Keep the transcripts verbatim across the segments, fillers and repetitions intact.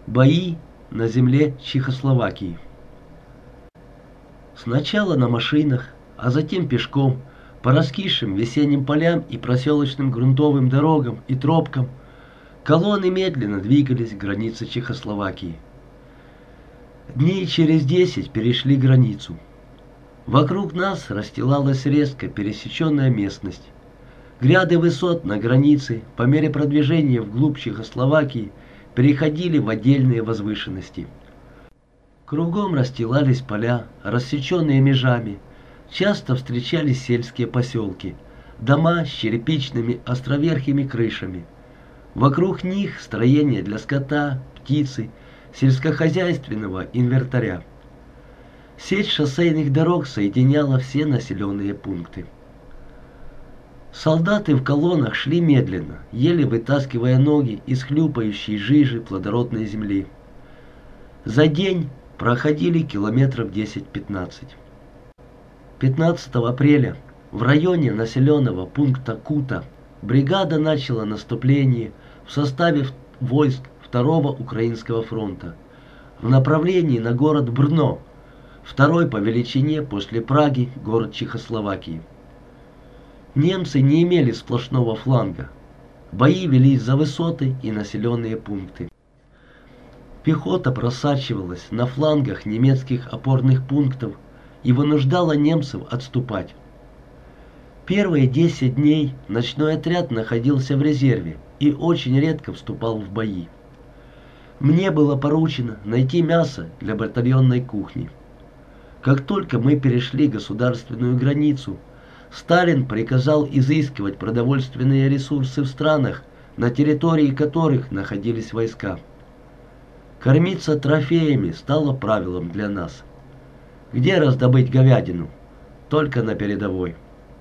Бои на земле Чехословакии. Сначала на машинах, а затем пешком, по раскисшим весенним полям и проселочным грунтовым дорогам и тропкам, колонны медленно двигались к границе Чехословакии. Дней через десять перешли границу. Вокруг нас расстилалась резко пересеченная местность. Гряды высот на границе по мере продвижения вглубь Чехословакии переходили в отдельные возвышенности. Кругом расстилались поля, рассеченные межами. Часто встречались сельские поселки, дома с черепичными островерхими крышами. Вокруг них строения для скота, птицы, сельскохозяйственного инвентаря. Сеть шоссейных дорог соединяла все населенные пункты. Солдаты в колоннах шли медленно, еле вытаскивая ноги из хлюпающей жижи плодородной земли. За день проходили километров десять-пятнадцать. пятнадцатого апреля в районе населенного пункта Кута бригада начала наступление в составе войск второго Украинского фронта в направлении на город Брно, второй по величине после Праги город Чехословакии. Немцы не имели сплошного фланга. Бои велись за высоты и населенные пункты. Пехота просачивалась на флангах немецких опорных пунктов и вынуждала немцев отступать. Первые десять дней ночной отряд находился в резерве и очень редко вступал в бои. Мне было поручено найти мясо для батальонной кухни. Как только мы перешли государственную границу, Сталин приказал изыскивать продовольственные ресурсы в странах, на территории которых находились войска. Кормиться трофеями стало правилом для нас. Где раздобыть говядину? Только на передовой.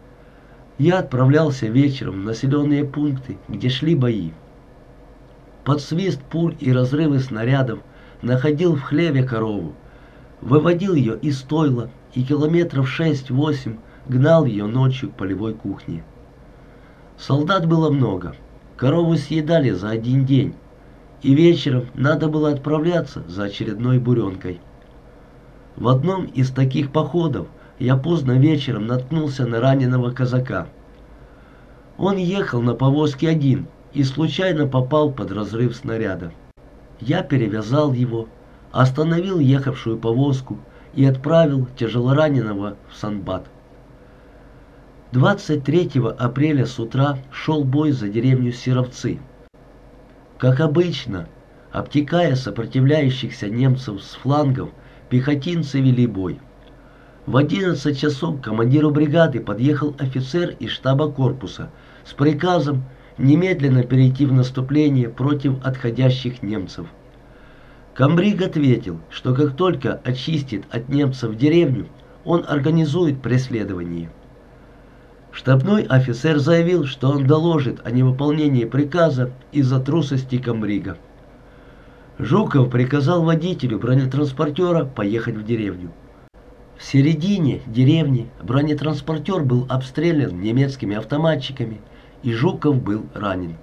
Я отправлялся вечером в населенные пункты, где шли бои. Под свист пуль и разрывы снарядов находил в хлеве корову, выводил ее из стойла и километров шесть-восемь гнал ее ночью к полевой кухне. Солдат было много, корову съедали за один день, и вечером надо было отправляться за очередной буренкой. В одном из таких походов я поздно вечером наткнулся на раненого казака. Он ехал на повозке один и случайно попал под разрыв снаряда. Я перевязал его, остановил ехавшую повозку и отправил тяжелораненого в санбат. двадцать третьего апреля с утра шел бой за деревню Серовцы. Как обычно, обтекая сопротивляющихся немцев с флангов, пехотинцы вели бой. В одиннадцать часов к командиру бригады подъехал офицер из штаба корпуса с приказом немедленно перейти в наступление против отходящих немцев. Комбриг ответил, что как только очистит от немцев деревню, он организует преследование. Штабной офицер заявил, что он доложит о невыполнении приказа из-за трусости комбрига. Жуков приказал водителю бронетранспортера поехать в деревню. В середине деревни бронетранспортер был обстрелян немецкими автоматчиками, и Жуков был ранен.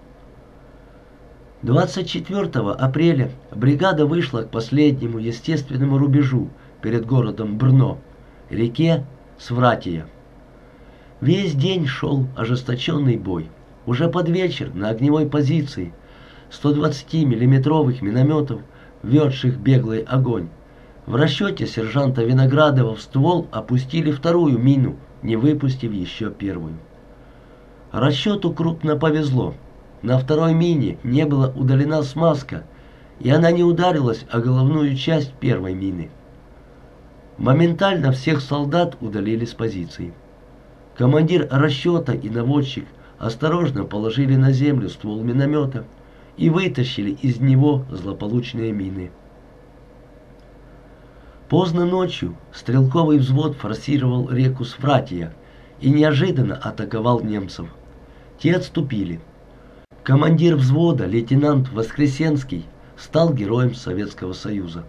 двадцать четвёртого апреля бригада вышла к последнему естественному рубежу перед городом Брно, реке Свратия. Весь день шел ожесточенный бой. Уже под вечер на огневой позиции сто двадцатимиллиметровых минометов, ведших беглый огонь, в расчете сержанта Виноградова в ствол опустили вторую мину, не выпустив еще первую. Расчету крупно повезло. На второй мине не была удалена смазка, и она не ударилась о головную часть первой мины. Моментально всех солдат удалили с позиции. Командир расчета и наводчик осторожно положили на землю ствол миномета и вытащили из него злополучные мины. Поздно ночью стрелковый взвод форсировал реку Свратия и неожиданно атаковал немцев. Те отступили. Командир взвода, лейтенант Воскресенский, стал героем Советского Союза.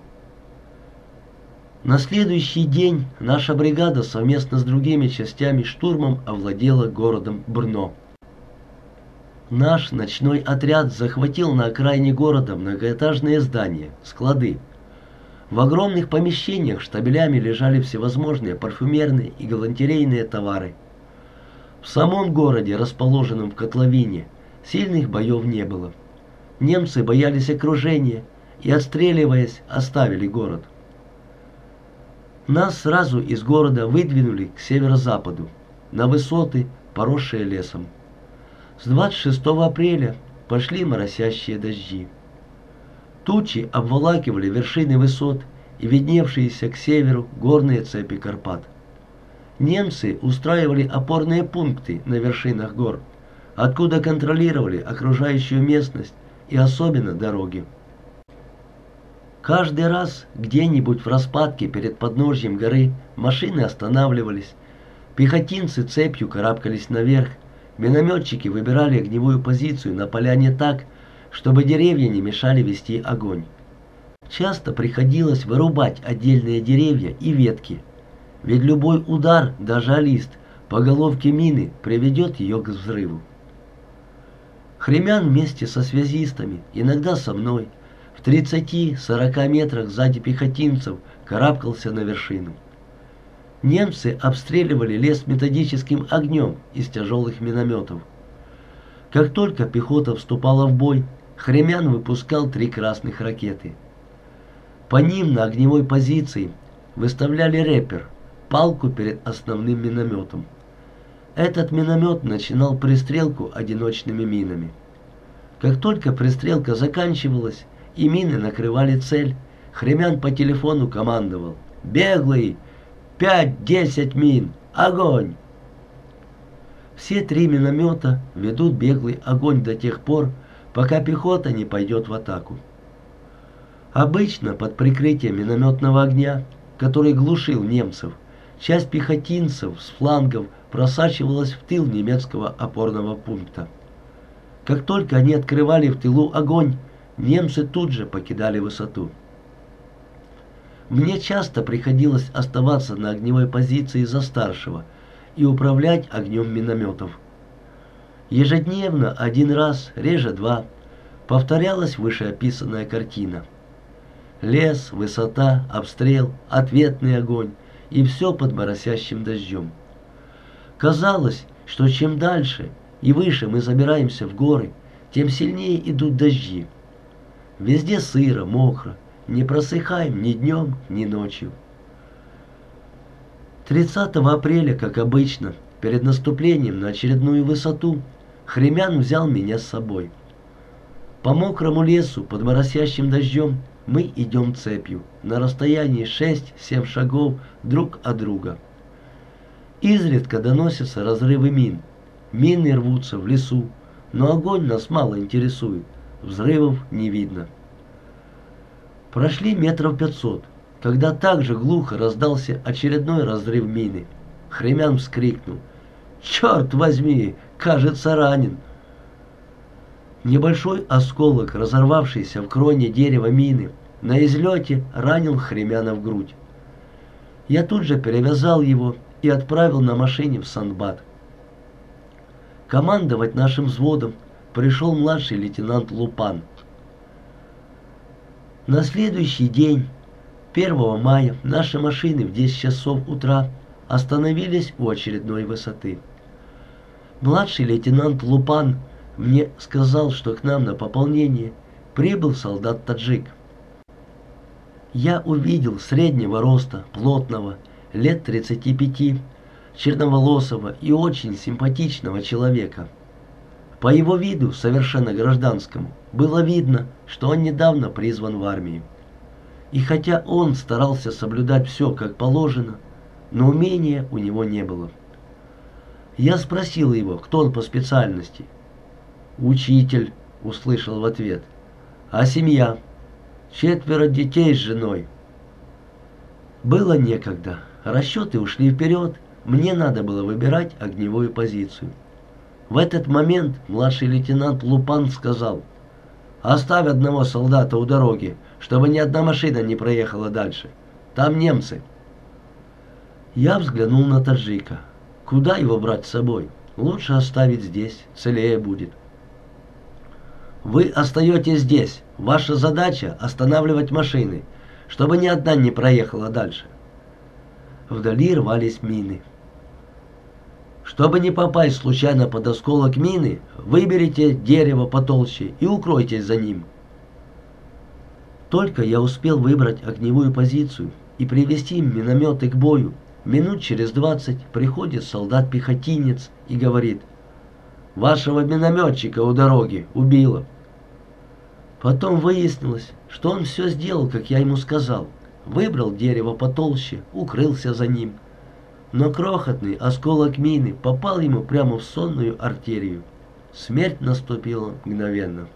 На следующий день наша бригада совместно с другими частями штурмом овладела городом Брно. Наш ночной отряд захватил на окраине города многоэтажные здания, склады. В огромных помещениях штабелями лежали всевозможные парфюмерные и галантерейные товары. В самом городе, расположенном в котловине, сильных боев не было. Немцы боялись окружения и, отстреливаясь, оставили город. Нас сразу из города выдвинули к северо-западу, на высоты, поросшие лесом. С двадцать шестого апреля пошли моросящие дожди. Тучи обволакивали вершины высот и видневшиеся к северу горные цепи Карпат. Немцы устраивали опорные пункты на вершинах гор, откуда контролировали окружающую местность и особенно дороги. Каждый раз где-нибудь в распадке перед подножьем горы машины останавливались, пехотинцы цепью карабкались наверх, минометчики выбирали огневую позицию на поляне так, чтобы деревья не мешали вести огонь. Часто приходилось вырубать отдельные деревья и ветки, ведь любой удар, даже о лист, по головке мины приведет ее к взрыву. Хремян вместе со связистами, иногда со мной, в тридцати-сорока метрах сзади пехотинцев карабкался на вершину. Немцы обстреливали лес методическим огнем из тяжелых минометов. Как только пехота вступала в бой, Хремян выпускал три красных ракеты. По ним на огневой позиции выставляли рэпер, палку перед основным минометом. Этот миномет начинал пристрелку одиночными минами. Как только пристрелка заканчивалась и мины накрывали цель, Хремян по телефону командовал: «Беглый! Пять-десять мин! Огонь!» Все три миномета ведут беглый огонь до тех пор, пока пехота не пойдет в атаку. Обычно под прикрытием минометного огня, который глушил немцев, часть пехотинцев с флангов просачивалась в тыл немецкого опорного пункта. Как только они открывали в тылу огонь, немцы тут же покидали высоту. Мне часто приходилось оставаться на огневой позиции за старшего и управлять огнем минометов. Ежедневно один раз, реже два, повторялась вышеописанная картина. Лес, высота, обстрел, ответный огонь и все под моросящим дождем. Казалось, что чем дальше и выше мы забираемся в горы, тем сильнее идут дожди. Везде сыро, мокро, не просыхаем ни днем, ни ночью. тридцатого апреля, как обычно, перед наступлением на очередную высоту, Хремян взял меня с собой. По мокрому лесу под моросящим дождем мы идем цепью на расстоянии шесть-семь шагов друг от друга. Изредка доносятся разрывы мин. Мины рвутся в лесу, но огонь нас мало интересует, взрывов не видно. Прошли метров пятьсот, когда также глухо раздался очередной разрыв мины. Хремян вскрикнул: «Черт возьми, кажется, ранен!» Небольшой осколок, разорвавшийся в кроне дерева мины, на излете ранил Хремяна в грудь. Я тут же перевязал его и отправил на машине в Сандбад. Командовать нашим взводом пришел младший лейтенант Лупан. На следующий день, первого мая, наши машины в десять часов утра остановились у очередной высоты. Младший лейтенант Лупан мне сказал, что к нам на пополнение прибыл солдат-таджик. Я увидел среднего роста, плотного, лет тридцати пяти, черноволосого и очень симпатичного человека. По его виду, совершенно гражданскому, было видно, что он недавно призван в армию. И хотя он старался соблюдать все как положено, но умения у него не было. Я спросил его, кто он по специальности. «Учитель», — услышал в ответ. «А семья?» «Четверо детей с женой». Было некогда. Расчеты ушли вперед. Мне надо было выбирать огневую позицию. В этот момент младший лейтенант Лупан сказал: «Оставь одного солдата у дороги, чтобы ни одна машина не проехала дальше. Там немцы». Я взглянул на таджика. Куда его брать с собой? Лучше оставить здесь, целее будет. Вы остаетесь здесь. Ваша задача — останавливать машины, чтобы ни одна не проехала дальше. Вдали рвались мины. Чтобы не попасть случайно под осколок мины, выберите дерево потолще и укройтесь за ним. Только я успел выбрать огневую позицию и привести минометы к бою, минут через двадцать приходит солдат-пехотинец и говорит: «Вашего минометчика у дороги убило». Потом выяснилось, что он все сделал, как я ему сказал. Выбрал дерево потолще, укрылся за ним. Но крохотный осколок мины попал ему прямо в сонную артерию. Смерть наступила мгновенно.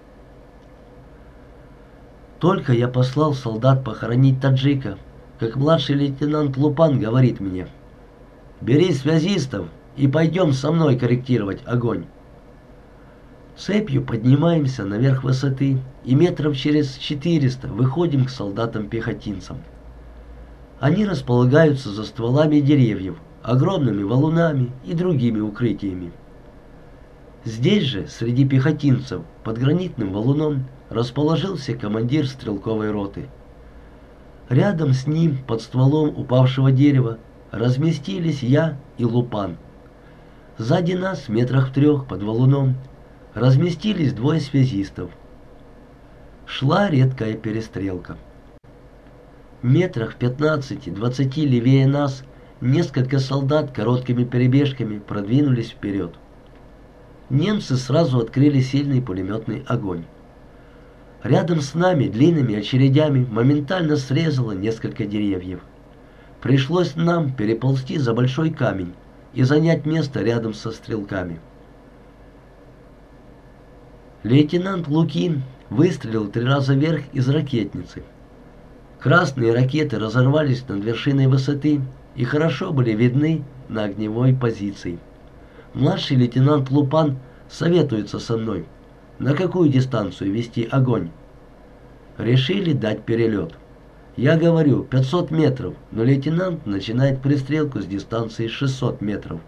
Только я послал солдат похоронить таджика, как младший лейтенант Лупан говорит мне: «Бери связистов и пойдем со мной корректировать огонь». Цепью поднимаемся наверх высоты и метров через четыреста выходим к солдатам-пехотинцам. Они располагаются за стволами деревьев, огромными валунами и другими укрытиями. Здесь же, среди пехотинцев, под гранитным валуном, расположился командир стрелковой роты. Рядом с ним, под стволом упавшего дерева, разместились я и Лупан. Сзади нас, метрах в трех под валуном, разместились двое связистов. Шла редкая перестрелка. Метрах в пятнадцати-двадцати левее нас несколько солдат короткими перебежками продвинулись вперед. Немцы сразу открыли сильный пулеметный огонь. Рядом с нами длинными очередями моментально срезало несколько деревьев. Пришлось нам переползти за большой камень и занять место рядом со стрелками. Лейтенант Лукин выстрелил три раза вверх из ракетницы. Красные ракеты разорвались над вершиной высоты и хорошо были видны на огневой позиции. Младший лейтенант Лупан советуется со мной, на какую дистанцию вести огонь. Решили дать перелет. Я говорю пятьсот метров, но лейтенант начинает пристрелку с дистанции шестьсот метров.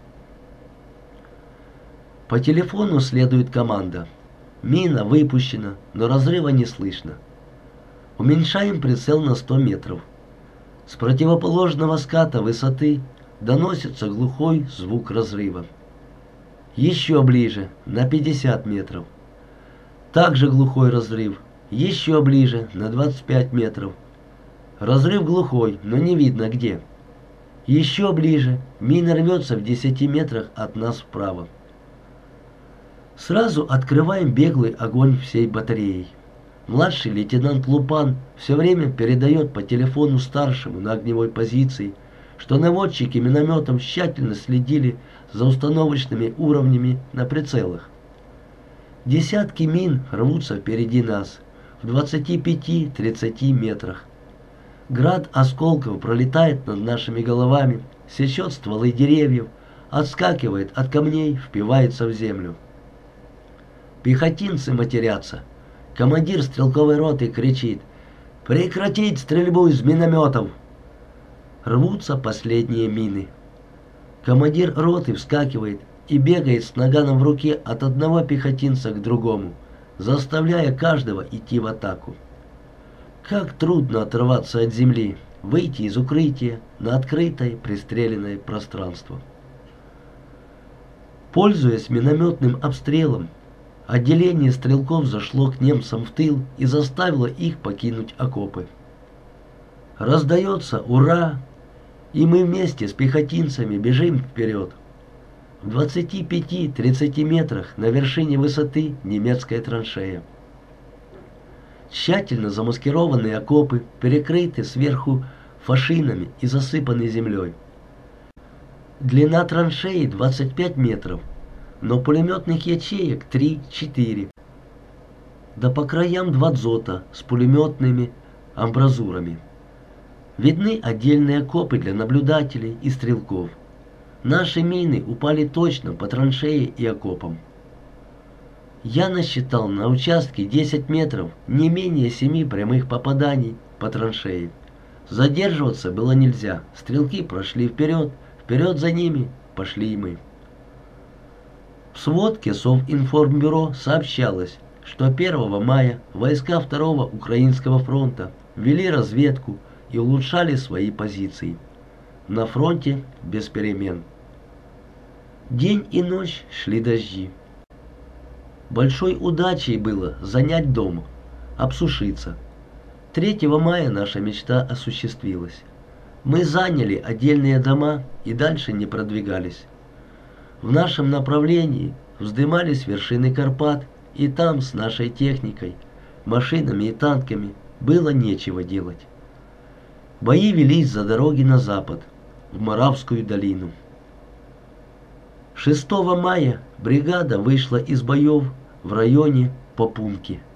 По телефону следует команда: мина выпущена, но разрыва не слышно. Уменьшаем прицел на сто метров. С противоположного ската высоты доносится глухой звук разрыва. Еще ближе, на пятьдесят метров. Также глухой разрыв. Еще ближе, на двадцать пять метров. Разрыв глухой, но не видно где. Еще ближе, мина рвется в десяти метрах от нас вправо. Сразу открываем беглый огонь всей батареей. Младший лейтенант Лупан все время передает по телефону старшему на огневой позиции, что наводчики минометом тщательно следили за установочными уровнями на прицелах. Десятки мин рвутся впереди нас, в двадцати пяти-тридцати метрах. Град осколков пролетает над нашими головами, сечет стволы деревьев, отскакивает от камней, впивается в землю. Пехотинцы матерятся. Командир стрелковой роты кричит: «Прекратить стрельбу из минометов!» Рвутся последние мины. Командир роты вскакивает и бегает с наганом в руке от одного пехотинца к другому, заставляя каждого идти в атаку. Как трудно оторваться от земли, выйти из укрытия на открытое пристреленное пространство. Пользуясь минометным обстрелом, отделение стрелков зашло к немцам в тыл и заставило их покинуть окопы. Раздается «Ура!», и мы вместе с пехотинцами бежим вперед. В двадцати пяти-тридцати метрах на вершине высоты немецкая траншея. Тщательно замаскированные окопы перекрыты сверху фашинами и засыпаны землей. Длина траншеи двадцать пять метров, но пулеметных ячеек три-четыре. Да по краям два дзота с пулеметными амбразурами. Видны отдельные окопы для наблюдателей и стрелков. Наши мины упали точно по траншее и окопам. Я насчитал на участке десять метров не менее семи прямых попаданий по траншее. Задерживаться было нельзя. Стрелки прошли вперед, вперед за ними пошли и мы. В сводке Совинформбюро сообщалось, что первого мая войска второго Украинского фронта вели разведку и улучшали свои позиции. На фронте без перемен. День и ночь шли дожди. Большой удачей было занять дом, обсушиться. третьего мая наша мечта осуществилась. Мы заняли отдельные дома и дальше не продвигались. В нашем направлении вздымались вершины Карпат, и там с нашей техникой, машинами и танками было нечего делать. Бои велись за дороги на запад, в Моравскую долину. шестого мая бригада вышла из боев в районе Попунки.